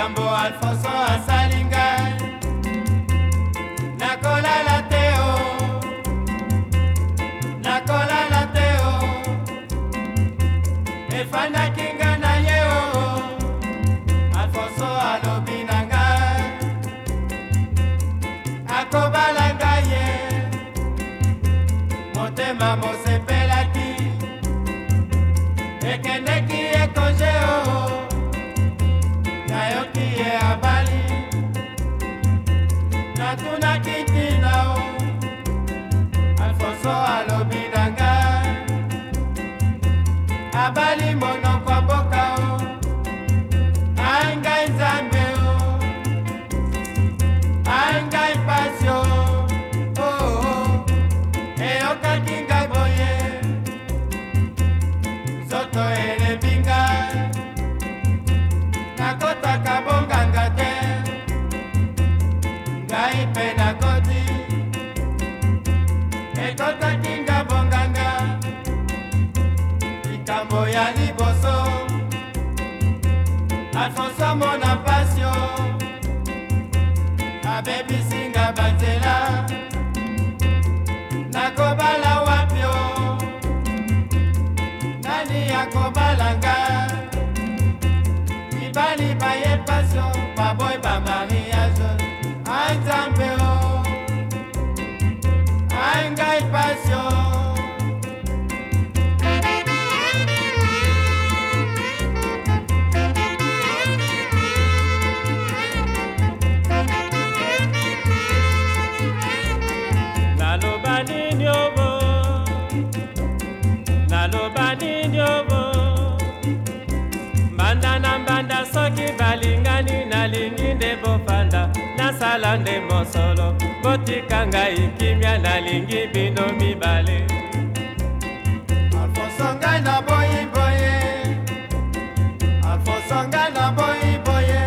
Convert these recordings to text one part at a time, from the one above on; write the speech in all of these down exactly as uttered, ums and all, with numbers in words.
likambo Alfonso asalinga nakolala te o nakolala te o efandaki nga na ye o Alfonso alobi na nga akobala nga ye motema mosepelaki ekendeki ekonje o nayoki ye abali natunaki ntina o Alfonso alobi na nga abali monoko ya mboka o ai ngai nzambe o ai ngai pasi o eyokaki ngai boye nzoto elembi ngai nakotaka bonganga te ngai mpe nakoti ekotaki nga bonganga likambo ya liboso Alfonso mona pasio abebisinga banzela nakobala wapio nani akobalanga mibali baye pasio baboy ba mariage ai nzambe o ai ngai pasio mbanda na mbanda soki balingani nalingi nde bofanda nasala nde mosolo botika ngai kimia nalingi bino mibale Alfonso ngai na boyi boye Alfonso ngai na boyi boye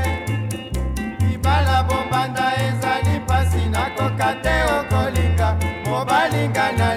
libala bombanda ezali pasi nakoka te okolinga mobalinga na